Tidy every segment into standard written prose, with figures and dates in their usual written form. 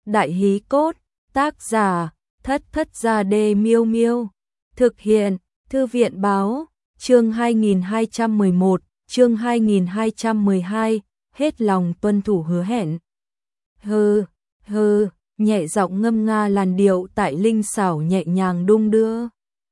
Đại hí cốt, tác giả, Thất Thất Gia Đê Miêu Miêu. Thực hiện, Thư viện báo, chương 2211, chương 2212, hết lòng tuân thủ hứa hẹn. Hừ, nhẹ giọng ngâm nga làn điệu tại linh xảo nhẹ nhàng đung đưa.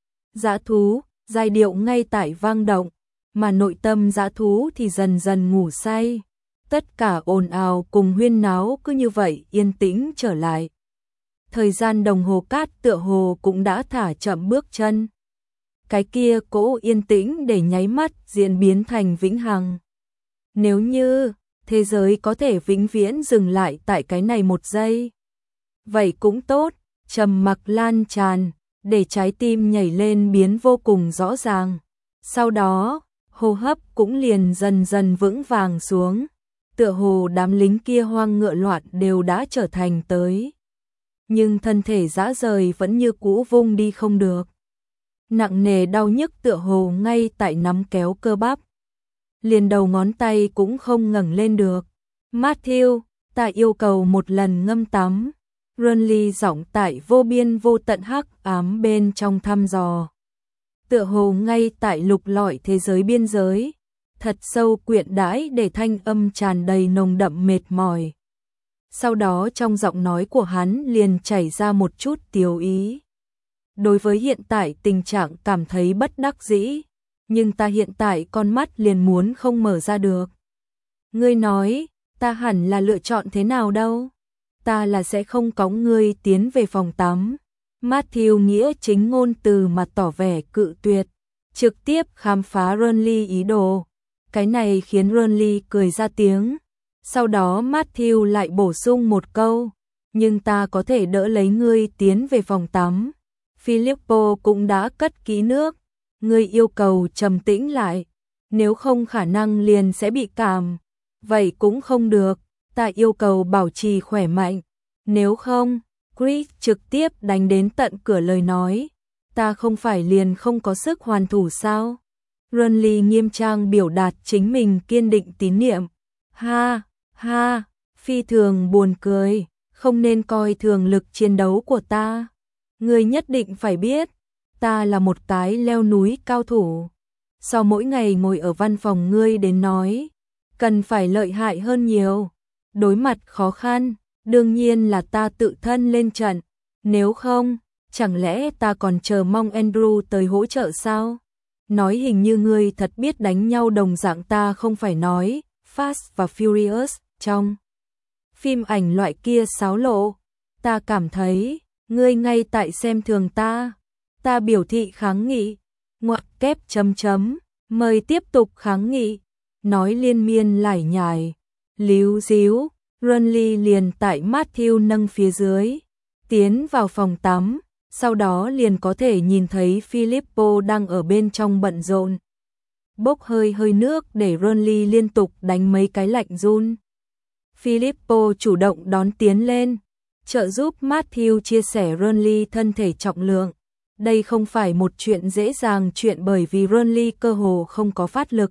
Dã thú, giai điệu ngay tại vang động, mà nội tâm dã thú thì dần dần ngủ say. Tất cả ồn ào cùng huyên náo cứ như vậy yên tĩnh trở lại. Thời gian đồng hồ cát tựa hồ cũng đã thả chậm bước chân. Cái kia cỗ yên tĩnh để nháy mắt diễn biến thành vĩnh hằng. Nếu như thế giới có thể vĩnh viễn dừng lại tại cái này một giây, vậy cũng tốt. Trầm mặc lan tràn, để trái tim nhảy lên biến vô cùng rõ ràng. Sau đó, hô hấp cũng liền dần dần vững vàng xuống. Tựa hồ đám lính kia hoang ngựa loạn đều đã trở thành tới. Nhưng thân thể dã rời vẫn như cũ vung đi không được. Nặng nề đau nhức tựa hồ ngay tại nắm kéo cơ bắp. Liền đầu ngón tay cũng không ngẩng lên được. Matthew, ta yêu cầu một lần ngâm tắm. Runly giọng tại vô biên vô tận hắc ám bên trong thăm dò. Tựa hồ ngay tại lục lọi thế giới biên giới. Thật sâu quyện đãi để thanh âm tràn đầy nồng đậm mệt mỏi. Sau đó trong giọng nói của hắn liền chảy ra một chút tiếu ý. Đối với hiện tại tình trạng cảm thấy bất đắc dĩ, nhưng ta hiện tại con mắt liền muốn không mở ra được. Ngươi nói, ta hẳn là lựa chọn thế nào đâu? Ta là sẽ không cõng ngươi tiến về phòng tắm. Matthew nghĩa chính ngôn từ mà tỏ vẻ cự tuyệt, trực tiếp khám phá Runly ý đồ. Cái này khiến Runly cười ra tiếng. Sau đó Matthew lại bổ sung một câu, nhưng ta có thể đỡ lấy ngươi tiến về phòng tắm. Filippo cũng đã cất kỹ nước. Ngươi yêu cầu trầm tĩnh lại, nếu không khả năng liền sẽ bị cảm. Vậy cũng không được, ta yêu cầu bảo trì khỏe mạnh. Nếu không, Chris trực tiếp đánh đến tận cửa lời nói. Ta không phải liền không có sức hoàn thủ sao? Runly nghiêm trang biểu đạt chính mình kiên định tín niệm. Ha, phi thường buồn cười, không nên coi thường lực chiến đấu của ta. Ngươi nhất định phải biết, ta là một cái leo núi cao thủ. Sau mỗi ngày ngồi ở văn phòng ngươi đến nói, cần phải lợi hại hơn nhiều. Đối mặt khó khăn, đương nhiên là ta tự thân lên trận. Nếu không, chẳng lẽ ta còn chờ mong Andrew tới hỗ trợ sao? Nói hình như ngươi thật biết đánh nhau đồng dạng ta không phải nói Fast và Furious trong phim ảnh loại kia xáo lộ. Ta cảm thấy, ngươi ngay tại xem thường ta. Ta biểu thị kháng nghị. Ngoặc kép chấm, mời tiếp tục kháng nghị. Nói liên miên lải nhải. Líu díu, Runly liền tại Matthew nâng phía dưới. Tiến vào phòng tắm. Sau đó liền có thể nhìn thấy Filippo đang ở bên trong bận rộn. Bốc hơi nước để Runly liên tục đánh mấy cái lạnh run. Filippo chủ động đón tiến lên, trợ giúp Matthew chia sẻ Runly thân thể trọng lượng. Đây không phải một chuyện dễ dàng chuyện bởi vì Runly cơ hồ không có phát lực.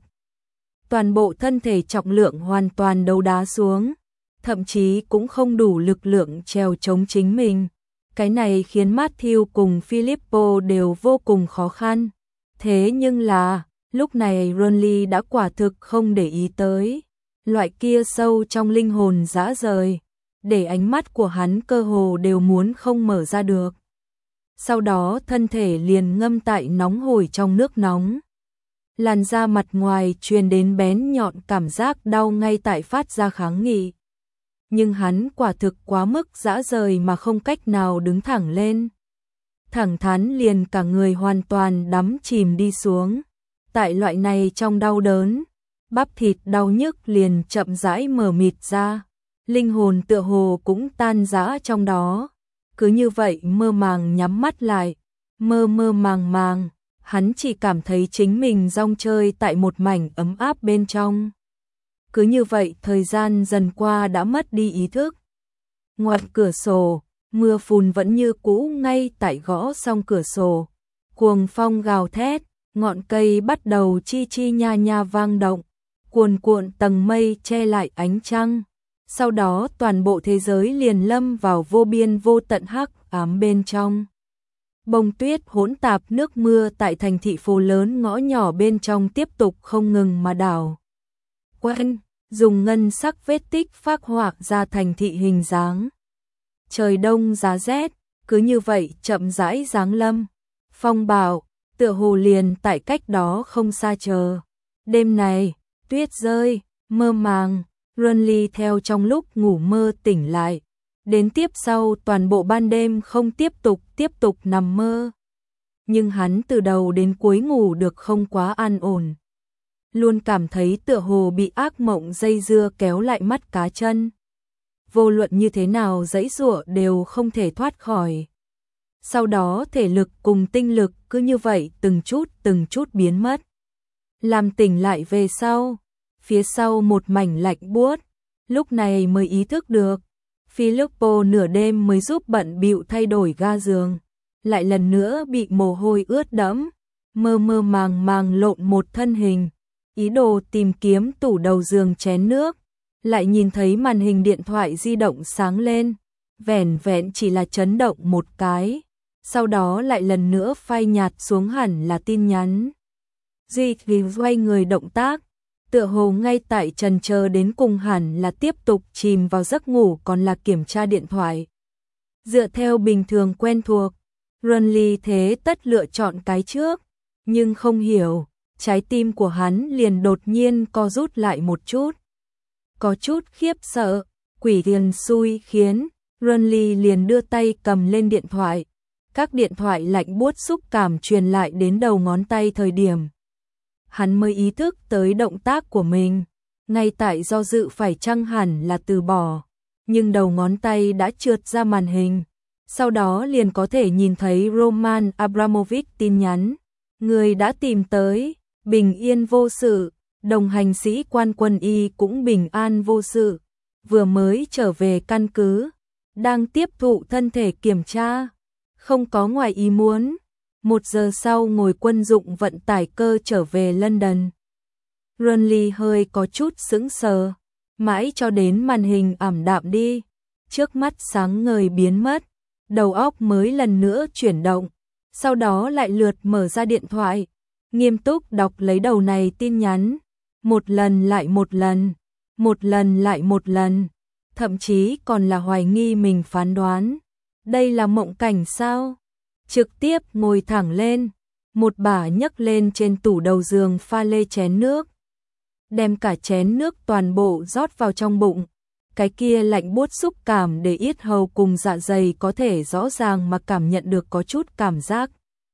Toàn bộ thân thể trọng lượng hoàn toàn đấu đá xuống, thậm chí cũng không đủ lực lượng trèo chống chính mình. Cái này khiến Matthew cùng Filippo đều vô cùng khó khăn. Thế nhưng là, lúc này Runly đã quả thực không để ý tới. Loại kia sâu trong linh hồn dã rời, để ánh mắt của hắn cơ hồ đều muốn không mở ra được. Sau đó thân thể liền ngâm tại nóng hổi trong nước nóng. Làn da mặt ngoài truyền đến bén nhọn cảm giác đau ngay tại phát ra kháng nghị. Nhưng hắn quả thực quá mức dã rời mà không cách nào đứng thẳng lên. Thẳng thắn liền cả người hoàn toàn đắm chìm đi xuống. Tại loại này trong đau đớn, bắp thịt đau nhức liền chậm rãi mở mịt ra. Linh hồn tựa hồ cũng tan rã trong đó. Cứ như vậy mơ màng nhắm mắt lại. Mơ màng, hắn chỉ cảm thấy chính mình rong chơi tại một mảnh ấm áp bên trong. Cứ như vậy thời gian dần qua đã mất đi ý thức. Ngoài cửa sổ, mưa phùn vẫn như cũ ngay tại gõ xong cửa sổ. Cuồng phong gào thét, ngọn cây bắt đầu chi nha nha vang động. Cuồn cuộn tầng mây che lại ánh trăng. Sau đó toàn bộ thế giới liền lâm vào vô biên vô tận hắc ám bên trong. Bông tuyết hỗn tạp, nước mưa tại thành thị phố lớn ngõ nhỏ bên trong tiếp tục không ngừng mà đảo quanh, dùng ngân sắc vết tích phác họa ra thành thị hình dáng. Trời đông giá rét, cứ như vậy chậm rãi giáng lâm. Phong bạo, tựa hồ liền tại cách đó không xa chờ. Đêm này, tuyết rơi, mơ màng, Renly theo trong lúc ngủ mơ tỉnh lại. Đến tiếp sau toàn bộ ban đêm không tiếp tục nằm mơ. Nhưng hắn từ đầu đến cuối ngủ được không quá an ổn. Luôn cảm thấy tựa hồ bị ác mộng dây dưa kéo lại mắt cá chân. Vô luận như thế nào giãy giụa đều không thể thoát khỏi. Sau đó thể lực cùng tinh lực cứ như vậy từng chút biến mất. Làm tỉnh lại về sau, phía sau một mảnh lạnh buốt, lúc này mới ý thức được. Filippo nửa đêm mới giúp bận bịu thay đổi ga giường, lại lần nữa bị mồ hôi ướt đẫm, mơ màng lộn một thân hình, ý đồ tìm kiếm tủ đầu giường chén nước, lại nhìn thấy màn hình điện thoại di động sáng lên, vẻn vẹn chỉ là chấn động một cái, sau đó lại lần nữa phai nhạt xuống hẳn là tin nhắn. Duy quay người động tác, tựa hồ ngay tại trần chờ đến cùng hẳn là tiếp tục chìm vào giấc ngủ còn là kiểm tra điện thoại. Dựa theo bình thường quen thuộc, Renly thế tất lựa chọn cái trước, nhưng không hiểu, trái tim của hắn liền đột nhiên co rút lại một chút. Có chút khiếp sợ, quỷ tiền xui khiến, Renly liền đưa tay cầm lên điện thoại. Các điện thoại lạnh buốt xúc cảm truyền lại đến đầu ngón tay thời điểm. Hắn mới ý thức tới động tác của mình, ngay tại do dự phải chăng hẳn là từ bỏ, nhưng đầu ngón tay đã trượt ra màn hình, sau đó liền có thể nhìn thấy Roman Abramovich tin nhắn, người đã tìm tới, bình yên vô sự, đồng hành sĩ quan quân y cũng bình an vô sự, vừa mới trở về căn cứ, đang tiếp thụ thân thể kiểm tra, không có ngoài ý muốn. 1 giờ sau ngồi quân dụng vận tải cơ trở về London. Renly hơi có chút sững sờ, mãi cho đến màn hình ảm đạm đi, trước mắt sáng ngời biến mất, đầu óc mới lần nữa chuyển động, sau đó lại lượt mở ra điện thoại, nghiêm túc đọc lấy đầu này tin nhắn, một lần lại một lần, một lần lại một lần, thậm chí còn là hoài nghi mình phán đoán. Đây là mộng cảnh sao? Trực tiếp ngồi thẳng lên, một bả nhấc lên trên tủ đầu giường pha lê chén nước. Đem cả chén nước toàn bộ rót vào trong bụng. Cái kia lạnh buốt xúc cảm để yết hầu cùng dạ dày có thể rõ ràng mà cảm nhận được có chút cảm giác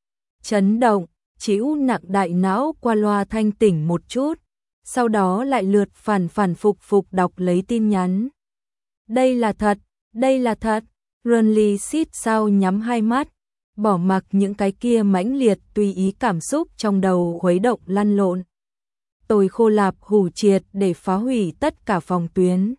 chấn động, chịu nặng đại não qua loa thanh tỉnh một chút. Sau đó lại lượt phản phục đọc lấy tin nhắn. Đây là thật, đây là thật. Renly xít sao nhắm hai mắt, bỏ mặc những cái kia mãnh liệt tùy ý cảm xúc trong đầu khuấy động lăn lộn. Tôi khô lạp hủ triệt để phá hủy tất cả phòng tuyến.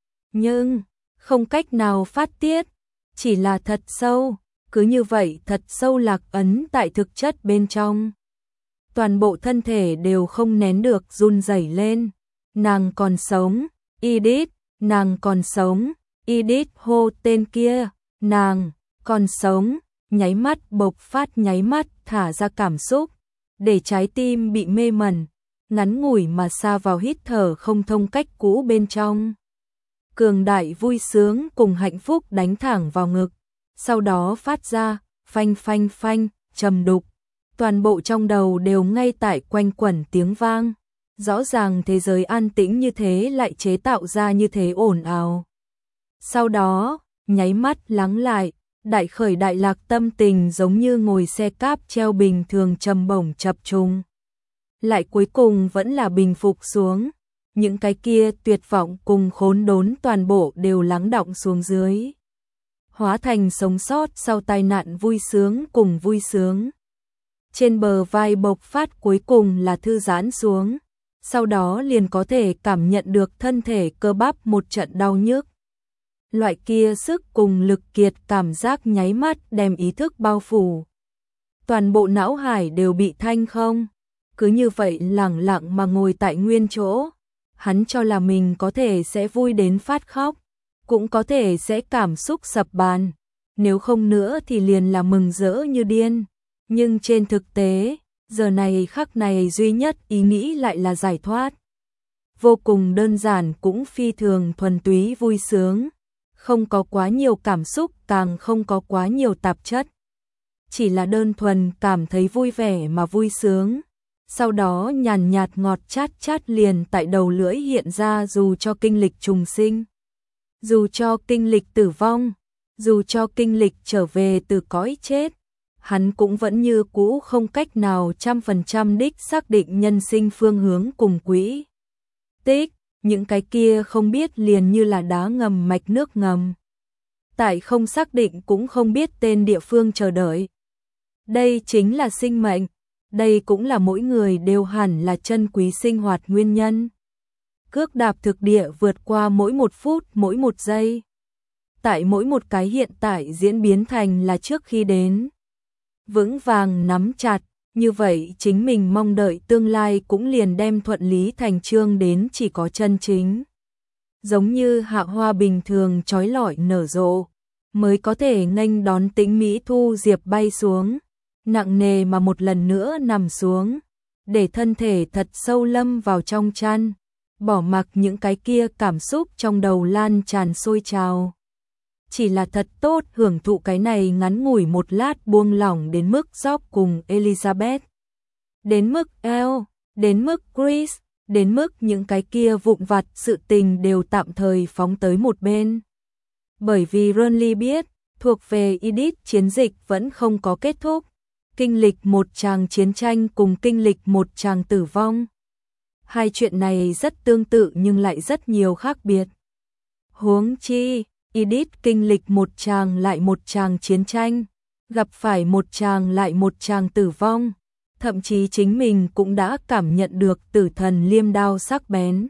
Nhưng, không cách nào phát tiết, chỉ là thật sâu, cứ như vậy thật sâu lạc ấn tại thực chất bên trong. Toàn bộ thân thể đều không nén được run rẩy lên. Nàng còn sống, Edith, nàng còn sống. Edith hô tên kia, nàng, còn sống, nháy mắt bộc phát nháy mắt thả ra cảm xúc, để trái tim bị mê mẩn, ngắn ngủi mà xa vào hít thở không thông cách cũ bên trong. Cường đại vui sướng cùng hạnh phúc đánh thẳng vào ngực, sau đó phát ra, phanh phanh phanh, trầm đục, toàn bộ trong đầu đều ngay tại quanh quẩn tiếng vang. Rõ ràng thế giới an tĩnh như thế lại chế tạo ra như thế ồn ào. Sau đó, nháy mắt lắng lại, đại khởi đại lạc tâm tình giống như ngồi xe cáp treo bình thường trầm bổng chập trùng. Lại cuối cùng vẫn là bình phục xuống, những cái kia tuyệt vọng cùng khốn đốn toàn bộ đều lắng đọng xuống dưới. Hóa thành sống sót sau tai nạn vui sướng cùng vui sướng. Trên bờ vai bộc phát cuối cùng là thư giãn xuống, sau đó liền có thể cảm nhận được thân thể cơ bắp một trận đau nhức. Loại kia sức cùng lực kiệt cảm giác nháy mắt đem ý thức bao phủ. Toàn bộ não hải đều bị thanh không, cứ như vậy lẳng lặng mà ngồi tại nguyên chỗ. Hắn cho là mình có thể sẽ vui đến phát khóc, cũng có thể sẽ cảm xúc sập bàn, nếu không nữa thì liền là mừng rỡ như điên. Nhưng trên thực tế, giờ này khắc này duy nhất ý nghĩ lại là giải thoát. Vô cùng đơn giản cũng phi thường thuần túy vui sướng, không có quá nhiều cảm xúc, càng không có quá nhiều tạp chất. Chỉ là đơn thuần cảm thấy vui vẻ mà vui sướng. Sau đó nhàn nhạt ngọt chát chát liền tại đầu lưỡi hiện ra, dù cho kinh lịch trùng sinh, dù cho kinh lịch tử vong, dù cho kinh lịch trở về từ cõi chết, hắn cũng vẫn như cũ không cách nào 100% đích xác định nhân sinh phương hướng cùng quỹ tích, những cái kia không biết liền như là đá ngầm mạch nước ngầm. Tại không xác định cũng không biết tên địa phương chờ đợi. Đây chính là sinh mệnh, đây cũng là mỗi người đều hẳn là chân quý sinh hoạt nguyên nhân. Cước đạp thực địa vượt qua mỗi một phút, mỗi một giây. Tại mỗi một cái hiện tại diễn biến thành là trước khi đến. Vững vàng nắm chặt, như vậy chính mình mong đợi tương lai cũng liền đem thuận lý thành chương đến, chỉ có chân chính. Giống như hạ hoa bình thường chói lọi nở rộ, mới có thể nghênh đón tĩnh mỹ thu diệp bay xuống, nặng nề mà một lần nữa nằm xuống, để thân thể thật sâu lâm vào trong chăn, bỏ mặc những cái kia cảm xúc trong đầu lan tràn sôi trào. Chỉ là thật tốt hưởng thụ cái này ngắn ngủi một lát buông lỏng đến mức Job cùng Elizabeth. Đến mức Elle, đến mức Chris, đến mức những cái kia vụn vặt sự tình đều tạm thời phóng tới một bên. Bởi vì Renly biết, thuộc về Edith chiến dịch vẫn không có kết thúc. Kinh lịch một tràng chiến tranh cùng kinh lịch một tràng tử vong. Hai chuyện này rất tương tự nhưng lại rất nhiều khác biệt. Huống chi, Edith kinh lịch một tràng lại một tràng chiến tranh, gặp phải một tràng lại một tràng tử vong, thậm chí chính mình cũng đã cảm nhận được tử thần liêm đao sắc bén.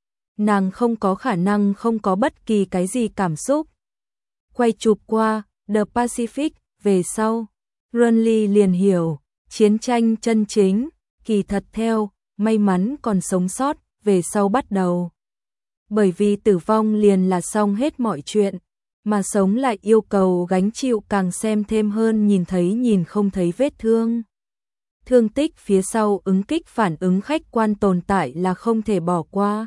Nàng không có khả năng không có bất kỳ cái gì cảm xúc. Quay chụp qua The Pacific về sau, Renly liền hiểu, chiến tranh chân chính, kỳ thật theo, may mắn còn sống sót, về sau bắt đầu. Bởi vì tử vong liền là xong hết mọi chuyện, mà sống lại yêu cầu gánh chịu càng xem thêm hơn nhìn thấy nhìn không thấy vết thương. Thương tích phía sau ứng kích phản ứng khách quan tồn tại là không thể bỏ qua.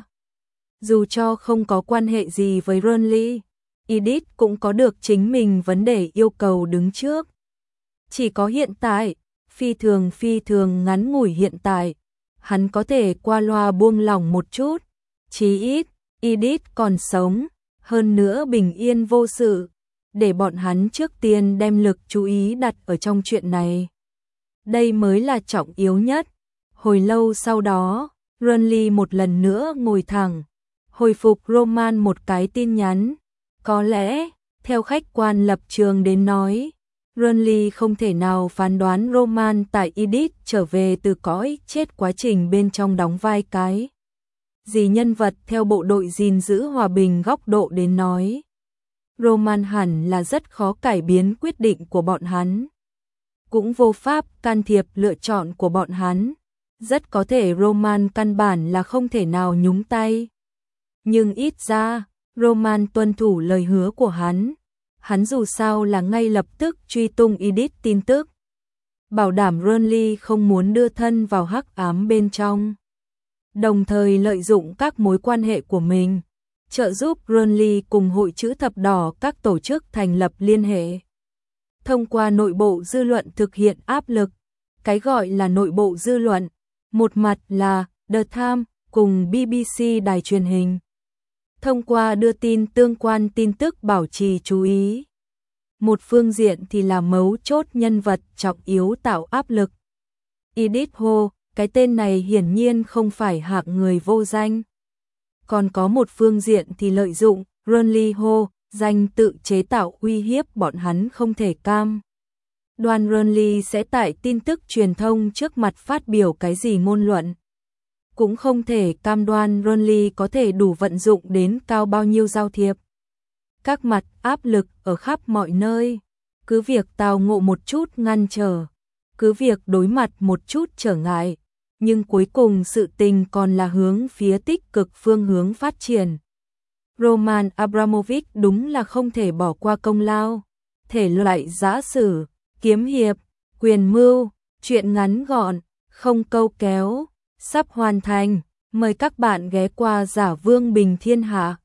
Dù cho không có quan hệ gì với Renly, Edith cũng có được chính mình vấn đề yêu cầu đứng trước. Chỉ có hiện tại, phi thường ngắn ngủi hiện tại, hắn có thể qua loa buông lỏng một chút, chí ít, Edith còn sống, hơn nữa bình yên vô sự, để bọn hắn trước tiên đem lực chú ý đặt ở trong chuyện này. Đây mới là trọng yếu nhất. Hồi lâu sau đó, Renly một lần nữa ngồi thẳng, hồi phục Roman một cái tin nhắn. Có lẽ, theo khách quan lập trường đến nói, Renly không thể nào phán đoán Roman tại Edith trở về từ cõi chết quá trình bên trong đóng vai cái gì nhân vật. Theo bộ đội gìn giữ hòa bình góc độ đến nói, Roman hẳn là rất khó cải biến quyết định của bọn hắn, cũng vô pháp can thiệp lựa chọn của bọn hắn. Rất có thể Roman căn bản là không thể nào nhúng tay. Nhưng ít ra, Roman tuân thủ lời hứa của hắn. Hắn dù sao là ngay lập tức truy tung Edith tin tức, bảo đảm Renly không muốn đưa thân vào hắc ám bên trong, đồng thời lợi dụng các mối quan hệ của mình, trợ giúp Renly cùng Hội Chữ Thập Đỏ các tổ chức thành lập liên hệ. Thông qua nội bộ dư luận thực hiện áp lực. Cái gọi là nội bộ dư luận, một mặt là The Times cùng BBC đài truyền hình, thông qua đưa tin tương quan tin tức bảo trì chú ý. Một phương diện thì là mấu chốt nhân vật trọng yếu tạo áp lực. Edith Ho, cái tên này hiển nhiên không phải hạng người vô danh. Còn có một phương diện thì lợi dụng Renly Ho, danh tự chế tạo uy hiếp bọn hắn không thể cam đoan Renly sẽ tại tin tức truyền thông trước mặt phát biểu cái gì ngôn luận. Cũng không thể cam đoan Renly có thể đủ vận dụng đến cao bao nhiêu giao thiệp. Các mặt áp lực ở khắp mọi nơi, cứ việc tào ngộ một chút ngăn trở, cứ việc đối mặt một chút trở ngại, nhưng cuối cùng sự tình còn là hướng phía tích cực phương hướng phát triển. Roman Abramovich đúng là không thể bỏ qua công lao. Thể loại giã sử, kiếm hiệp, quyền mưu, truyện ngắn gọn, không câu kéo, sắp hoàn thành. Mời các bạn ghé qua Giả Vương Bình Thiên Hạ.